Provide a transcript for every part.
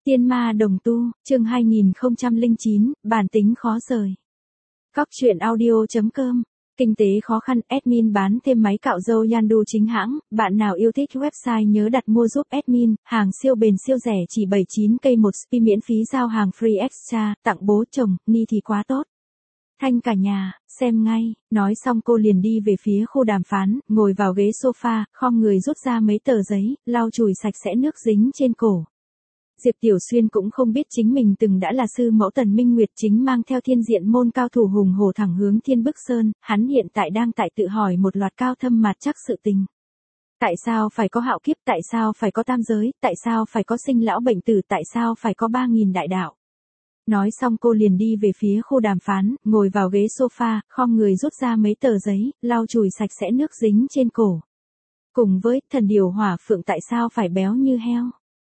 Tiên ma đồng tu, chương 2009, bản tính khó rời. Các truyện audio.com, kinh tế khó khăn, admin bán thêm máy cạo râu Yandu chính hãng, bạn nào yêu thích website nhớ đặt mua giúp admin, hàng siêu bền siêu rẻ chỉ 79k một spi miễn phí giao hàng free extra, tặng bố chồng, ni thì quá tốt. Thanh cả nhà, xem ngay, nói xong cô liền đi về phía khu đàm phán, ngồi vào ghế sofa, khom người rút ra mấy tờ giấy, lau chùi sạch sẽ nước dính trên cổ. Diệp Tiểu Xuyên cũng không biết chính mình từng đã là sư mẫu Tần Minh Nguyệt chính mang theo thiên diện môn cao thủ hùng hổ thẳng hướng Thiên Bức Sơn, hắn hiện tại đang tại tự hỏi một loạt cao thâm mạt chắc sự tình. Tại sao phải có hạo kiếp, tại sao phải có tam giới, tại sao phải có sinh lão bệnh tử, tại sao phải có 3.000 đại đạo. Nói xong cô liền đi về phía khu đàm phán, ngồi vào ghế sofa, khom người rút ra mấy tờ giấy, lau chùi sạch sẽ nước dính trên cổ. Cùng với thần điều hỏa phượng tại sao phải béo như heo.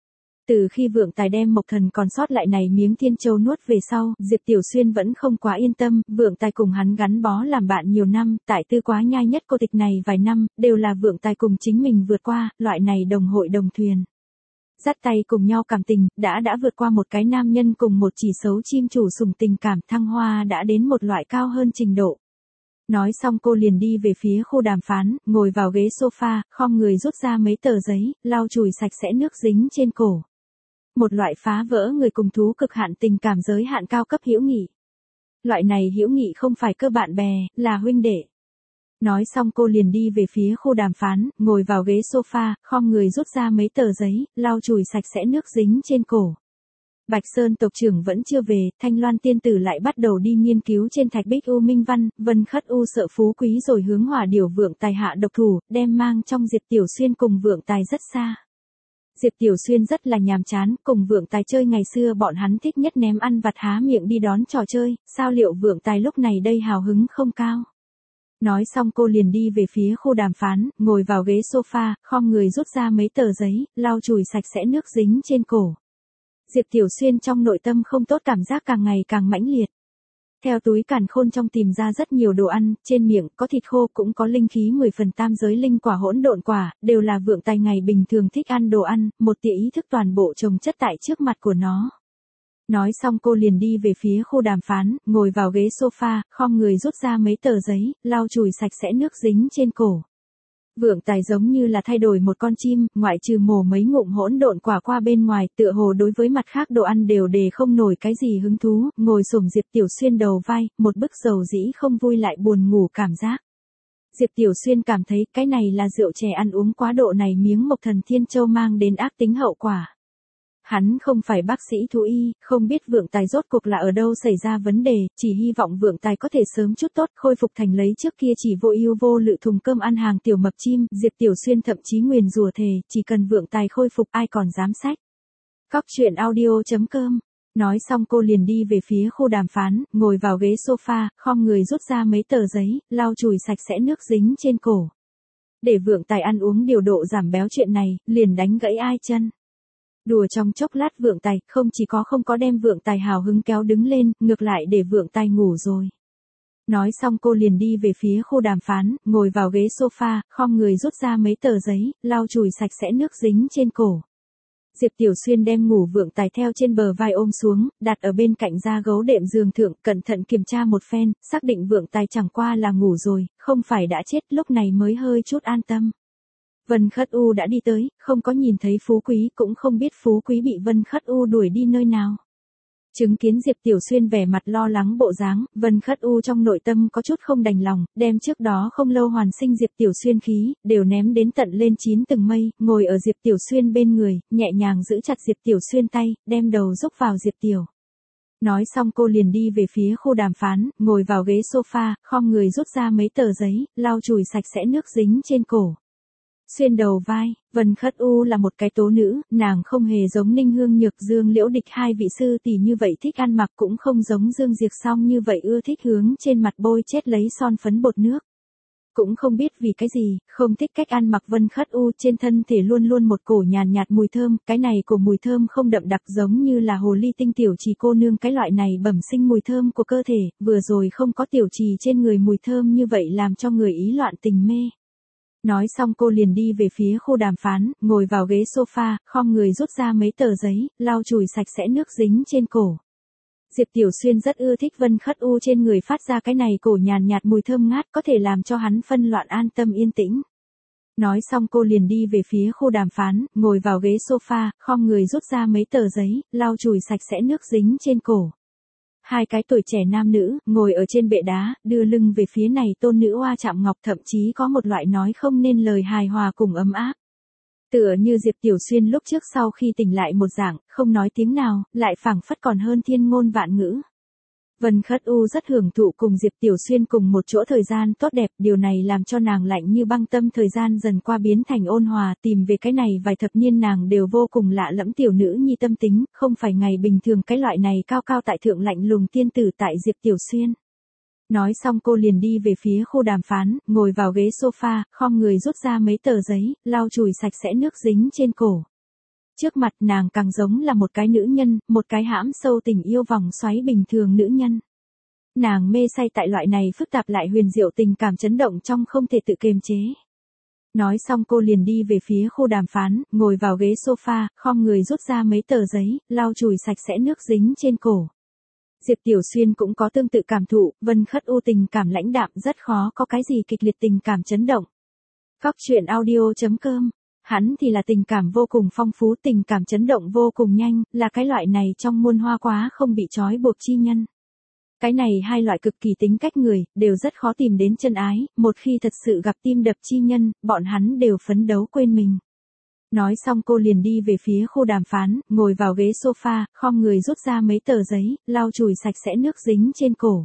Từ khi Vượng Tài đem Mộc Thần còn sót lại này miếng Thiên Châu nuốt về sau, Diệp Tiểu Xuyên vẫn không quá yên tâm, Vượng Tài cùng hắn gắn bó làm bạn nhiều năm, tại Tư Quá Nhai nhất cô tịch này vài năm, đều là Vượng Tài cùng chính mình vượt qua, loại này đồng hội đồng thuyền. Dắt tay cùng nhau cảm tình, đã vượt qua một cái nam nhân cùng một chỉ xấu chim chủ sủng tình cảm thăng hoa đã đến một loại cao hơn trình độ. Nói xong cô liền đi về phía khu đàm phán, ngồi vào ghế sofa, khom người rút ra mấy tờ giấy, lau chùi sạch sẽ nước dính trên cổ. Một loại phá vỡ người cùng thú cực hạn tình cảm giới hạn cao cấp hữu nghị. Loại này hữu nghị không phải cơ bạn bè, là huynh đệ. Nói xong cô liền đi về phía khu đàm phán, ngồi vào ghế sofa, khom người rút ra mấy tờ giấy, lau chùi sạch sẽ nước dính trên cổ. Bạch Sơn tộc trưởng vẫn chưa về, Thanh Loan tiên tử lại bắt đầu đi nghiên cứu trên thạch bích U Minh Văn, Vân Khất U sợ phú quý rồi hướng Hỏa Điểu Vượng Tài hạ độc thủ, đem mang trong Diệp Tiểu Xuyên cùng Vượng Tài rất xa. Diệp Tiểu Xuyên rất là nhàm chán, cùng Vượng Tài chơi ngày xưa bọn hắn thích nhất ném ăn vặt há miệng đi đón trò chơi, sao liệu Vượng Tài lúc này đây hào hứng không cao. Nói xong cô liền đi về phía khu đàm phán, ngồi vào ghế sofa, khom người rút ra mấy tờ giấy, lau chùi sạch sẽ nước dính trên cổ. Diệp Tiểu Xuyên trong nội tâm không tốt cảm giác càng ngày càng mãnh liệt. Theo túi càn khôn trong tìm ra rất nhiều đồ ăn, trên miệng có thịt khô cũng có linh khí 10 phần tam giới linh quả hỗn độn quả, đều là Vượng Tài ngày bình thường thích ăn đồ ăn, một tia ý thức toàn bộ chồng chất tại trước mặt của nó. Nói xong cô liền đi về phía khu đàm phán, ngồi vào ghế sofa, khom người rút ra mấy tờ giấy, lau chùi sạch sẽ nước dính trên cổ. Vượng Tài giống như là thay đổi một con chim, ngoại trừ mổ mấy ngụm hỗn độn quả qua bên ngoài, tựa hồ đối với mặt khác đồ ăn đều đề không nổi cái gì hứng thú, ngồi xổm Diệp Tiểu Xuyên đầu vai, một bức dầu dĩ không vui lại buồn ngủ cảm giác. Diệp Tiểu Xuyên cảm thấy cái này là rượu chè ăn uống quá độ này miếng Mộc Thần Thiên Châu mang đến ác tính hậu quả. Hắn không phải bác sĩ thú y, không biết Vượng Tài rốt cuộc là ở đâu xảy ra vấn đề, chỉ hy vọng Vượng Tài có thể sớm chút tốt khôi phục thành lấy trước kia chỉ vô ưu vô lự thùng cơm ăn hàng tiểu mập chim, Diệp Tiểu Xuyên thậm chí nguyền rủa thề, chỉ cần Vượng Tài khôi phục ai còn dám sách. Các truyện audio.com. Nói xong cô liền đi về phía khu đàm phán, ngồi vào ghế sofa, khom người rút ra mấy tờ giấy, lau chùi sạch sẽ nước dính trên cổ. Để Vượng Tài ăn uống điều độ giảm béo chuyện này, liền đánh gãy ai chân. Đùa trong chốc lát Vượng Tài không chỉ không có đem Vượng Tài hào hứng kéo đứng lên, ngược lại để Vượng Tài ngủ rồi. Nói xong cô liền đi về phía khu đàm phán, ngồi vào ghế sofa, khom người rút ra mấy tờ giấy, lau chùi sạch sẽ nước dính trên cổ. Diệp Tiểu Xuyên đem ngủ Vượng Tài theo trên bờ vai ôm xuống, đặt ở bên cạnh da gấu đệm giường thượng, cẩn thận kiểm tra một phen, xác định Vượng Tài chẳng qua là ngủ rồi, không phải đã chết, lúc này mới hơi chút an tâm. Vân Khất U đã đi tới, không có nhìn thấy Phú Quý, cũng không biết Phú Quý bị Vân Khất U đuổi đi nơi nào. Chứng kiến Diệp Tiểu Xuyên vẻ mặt lo lắng bộ dáng, Vân Khất U trong nội tâm có chút không đành lòng, đem trước đó không lâu hoàn sinh Diệp Tiểu Xuyên khí, đều ném đến tận lên 9 tầng mây, ngồi ở Diệp Tiểu Xuyên bên người, nhẹ nhàng giữ chặt Diệp Tiểu Xuyên tay, đem đầu rúc vào Diệp Tiểu. Nói xong cô liền đi về phía khu đàm phán, ngồi vào ghế sofa, khom người rút ra mấy tờ giấy, lau chùi sạch sẽ nước dính trên cổ. Xuyên đầu vai, Vân Khất U là một cái tố nữ, nàng không hề giống Ninh Hương Nhược Dương Liễu Địch hai vị sư tỷ như vậy thích ăn mặc, cũng không giống Dương Diệp Song như vậy ưa thích hướng trên mặt bôi chết lấy son phấn bột nước. Cũng không biết vì cái gì, không thích cách ăn mặc Vân Khất U, trên thân thể luôn luôn một cổ nhàn nhạt mùi thơm, cái này của mùi thơm không đậm đặc giống như là hồ ly tinh tiểu trì cô nương cái loại này bẩm sinh mùi thơm của cơ thể, vừa rồi không có tiểu trì trên người mùi thơm như vậy làm cho người ý loạn tình mê. Nói xong cô liền đi về phía khu đàm phán, ngồi vào ghế sofa, khom người rút ra mấy tờ giấy, lau chùi sạch sẽ nước dính trên cổ. Diệp Tiểu Xuyên rất ưa thích Vân Khất U trên người phát ra cái này cổ nhàn nhạt mùi thơm ngát có thể làm cho hắn phân loạn an tâm yên tĩnh. Nói xong cô liền đi về phía khu đàm phán, ngồi vào ghế sofa, khom người rút ra mấy tờ giấy, lau chùi sạch sẽ nước dính trên cổ. Hai cái tuổi trẻ nam nữ, ngồi ở trên bệ đá, đưa lưng về phía này tôn nữ oa chạm ngọc thậm chí có một loại nói không nên lời hài hòa cùng ấm áp. Tựa như Diệp Tiểu Xuyên lúc trước sau khi tỉnh lại một dạng, không nói tiếng nào, lại phảng phất còn hơn thiên ngôn vạn ngữ. Vân Khất U rất hưởng thụ cùng Diệp Tiểu Xuyên cùng một chỗ thời gian tốt đẹp, điều này làm cho nàng lạnh như băng tâm thời gian dần qua biến thành ôn hòa, tìm về cái này vài thập niên nàng đều vô cùng lạ lẫm tiểu nữ nhi tâm tính, không phải ngày bình thường cái loại này cao cao tại thượng lạnh lùng tiên tử tại Diệp Tiểu Xuyên. Nói xong cô liền đi về phía khu đàm phán, ngồi vào ghế sofa, khom người rút ra mấy tờ giấy, lau chùi sạch sẽ nước dính trên cổ. Trước mặt nàng càng giống là một cái nữ nhân, một cái hãm sâu tình yêu vòng xoáy bình thường nữ nhân. Nàng mê say tại loại này phức tạp lại huyền diệu tình cảm chấn động trong không thể tự kiềm chế. Nói xong cô liền đi về phía khu đàm phán, ngồi vào ghế sofa, khom người rút ra mấy tờ giấy, lau chùi sạch sẽ nước dính trên cổ. Diệp Tiểu Xuyên cũng có tương tự cảm thụ, Vân Khất U tình cảm lãnh đạm rất khó có cái gì kịch liệt tình cảm chấn động. Cóc truyện audio.com. Hắn thì là tình cảm vô cùng phong phú, tình cảm chấn động vô cùng nhanh, là cái loại này trong muôn hoa quá không bị trói buộc chi nhân. Cái này hai loại cực kỳ tính cách người, đều rất khó tìm đến chân ái, một khi thật sự gặp tim đập chi nhân, bọn hắn đều phấn đấu quên mình. Nói xong cô liền đi về phía khu đàm phán, ngồi vào ghế sofa, khom người rút ra mấy tờ giấy, lau chùi sạch sẽ nước dính trên cổ.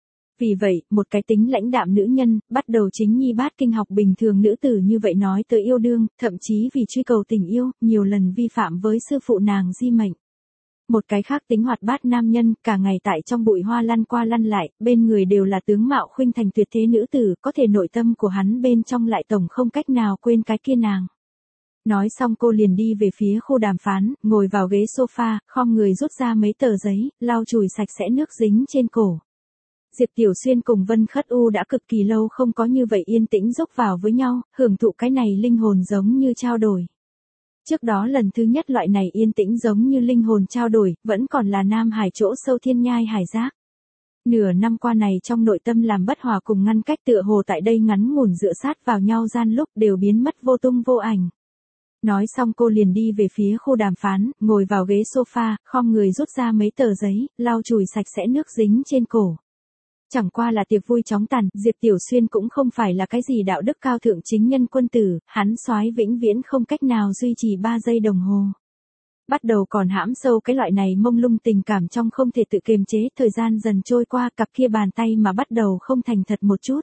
Vì vậy, một cái tính lãnh đạm nữ nhân, bắt đầu chính nhi bát kinh học bình thường nữ tử như vậy nói tới yêu đương, thậm chí vì truy cầu tình yêu, nhiều lần vi phạm với sư phụ nàng di mệnh. Một cái khác tính hoạt bát nam nhân, cả ngày tại trong bụi hoa lăn qua lăn lại, bên người đều là tướng mạo khuynh thành tuyệt thế nữ tử, có thể nội tâm của hắn bên trong lại tổng không cách nào quên cái kia nàng. Nói xong cô liền đi về phía khu đàm phán, ngồi vào ghế sofa, khom người rút ra mấy tờ giấy, lau chùi sạch sẽ nước dính trên cổ. Diệp Tiểu Xuyên cùng Vân Khất U đã cực kỳ lâu không có như vậy yên tĩnh dốc vào với nhau, hưởng thụ cái này linh hồn giống như trao đổi. Trước đó lần thứ nhất loại này yên tĩnh giống như linh hồn trao đổi, vẫn còn là Nam Hải chỗ sâu thiên nhai hải giác. Nửa năm qua này trong nội tâm làm bất hòa cùng ngăn cách tựa hồ tại đây ngắn ngủn dựa sát vào nhau gian lúc đều biến mất vô tung vô ảnh. Nói xong cô liền đi về phía khu đàm phán, ngồi vào ghế sofa, khom người rút ra mấy tờ giấy, lau chùi sạch sẽ nước dính trên cổ. Chẳng qua là tiệc vui chóng tàn, Diệp Tiểu Xuyên cũng không phải là cái gì đạo đức cao thượng chính nhân quân tử, hắn soái vĩnh viễn không cách nào duy trì 3 giây đồng hồ. Bắt đầu còn hãm sâu cái loại này mông lung tình cảm trong không thể tự kiềm chế, thời gian dần trôi qua, cặp kia bàn tay mà bắt đầu không thành thật một chút.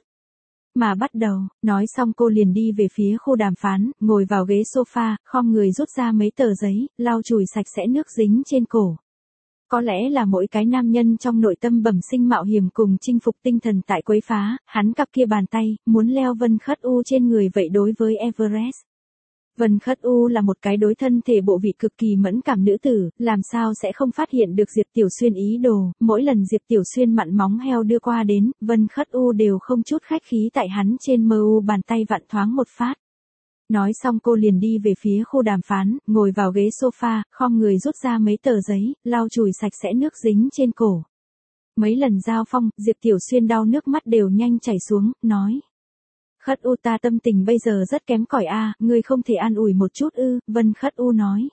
Mà bắt đầu, nói xong cô liền đi về phía khu đàm phán, ngồi vào ghế sofa, khom người rút ra mấy tờ giấy, lau chùi sạch sẽ nước dính trên cổ. Có lẽ là mỗi cái nam nhân trong nội tâm bẩm sinh mạo hiểm cùng chinh phục tinh thần tại quấy phá, hắn cặp kia bàn tay, muốn leo Vân Khất U trên người vậy đối với Everest. Vân Khất U là một cái đối thân thể bộ vị cực kỳ mẫn cảm nữ tử, làm sao sẽ không phát hiện được Diệp Tiểu Xuyên ý đồ, mỗi lần Diệp Tiểu Xuyên mặn móng heo đưa qua đến, Vân Khất U đều không chút khách khí tại hắn trên mơ u bàn tay vặn thoáng một phát. Nói xong cô liền đi về phía khu đàm phán, ngồi vào ghế sofa, khom người rút ra mấy tờ giấy, lau chùi sạch sẽ nước dính trên cổ. Mấy lần giao phong, Diệp Tiểu Xuyên đau nước mắt đều nhanh chảy xuống, nói. Khất U ta tâm tình bây giờ rất kém cỏi a, ngươi không thể an ủi một chút ư, Vân Khất U nói.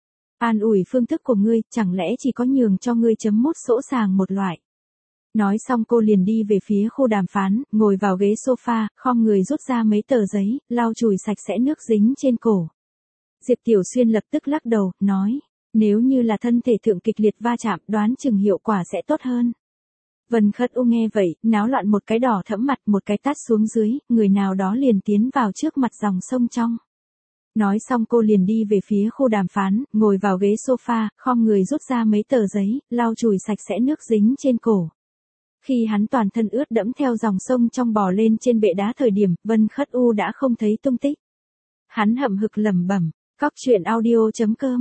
An ủi phương thức của ngươi, chẳng lẽ chỉ có nhường cho ngươi chấm mút sỗ sàng một loại. Nói xong cô liền đi về phía khu đàm phán, ngồi vào ghế sofa, khom người rút ra mấy tờ giấy, lau chùi sạch sẽ nước dính trên cổ. Diệp Tiểu Xuyên lập tức lắc đầu, nói, nếu như là thân thể thượng kịch liệt va chạm đoán chừng hiệu quả sẽ tốt hơn. Vân Khất U nghe vậy, náo loạn một cái đỏ thẫm mặt, một cái tát xuống dưới, người nào đó liền tiến vào trước mặt dòng sông trong. Nói xong cô liền đi về phía khu đàm phán, ngồi vào ghế sofa, khom người rút ra mấy tờ giấy, lau chùi sạch sẽ nước dính trên cổ. Khi hắn toàn thân ướt đẫm theo dòng sông trong bò lên trên bệ đá thời điểm, Vân Khất U đã không thấy tung tích. Hắn hậm hực lẩm bẩm, cóc truyện audio.com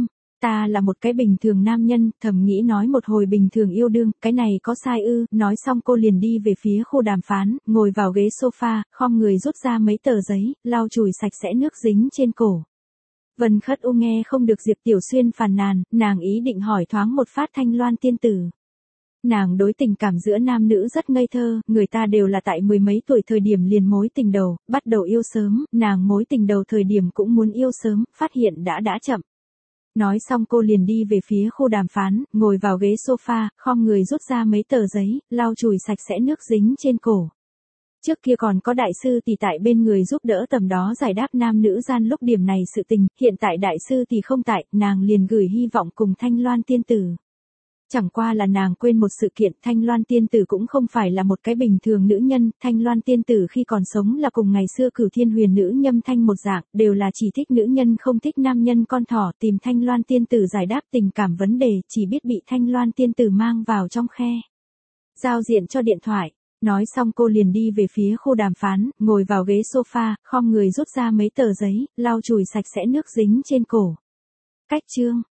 ta là một cái bình thường nam nhân, thầm nghĩ nói một hồi bình thường yêu đương, cái này có sai ư, nói xong cô liền đi về phía khu đàm phán, ngồi vào ghế sofa, khom người rút ra mấy tờ giấy, lau chùi sạch sẽ nước dính trên cổ. Vân Khất U nghe không được Diệp Tiểu Xuyên phàn nàn, nàng ý định hỏi thoáng một phát Thanh Loan tiên tử. Nàng đối tình cảm giữa nam nữ rất ngây thơ, người ta đều là tại mười mấy tuổi thời điểm liền mối tình đầu, bắt đầu yêu sớm, nàng mối tình đầu thời điểm cũng muốn yêu sớm, phát hiện đã chậm. Nói xong cô liền đi về phía khu đàm phán, ngồi vào ghế sofa, khom người rút ra mấy tờ giấy, lau chùi sạch sẽ nước dính trên cổ. Trước kia còn có đại sư tỷ tại bên người giúp đỡ tầm đó giải đáp nam nữ gian lúc điểm này sự tình, hiện tại đại sư tỷ không tại, nàng liền gửi hy vọng cùng Thanh Loan tiên tử. Chẳng qua là nàng quên một sự kiện, Thanh Loan tiên tử cũng không phải là một cái bình thường nữ nhân, Thanh Loan tiên tử khi còn sống là cùng ngày xưa Cửu Thiên Huyền nữ Nhâm Thanh một dạng, đều là chỉ thích nữ nhân không thích nam nhân con thỏ, tìm Thanh Loan tiên tử giải đáp tình cảm vấn đề, chỉ biết bị Thanh Loan tiên tử mang vào trong khe giao diện cho điện thoại. Nói xong cô liền đi về phía khu đàm phán, ngồi vào ghế sofa, khom người rút ra mấy tờ giấy, lau chùi sạch sẽ nước dính trên cổ. Cách chương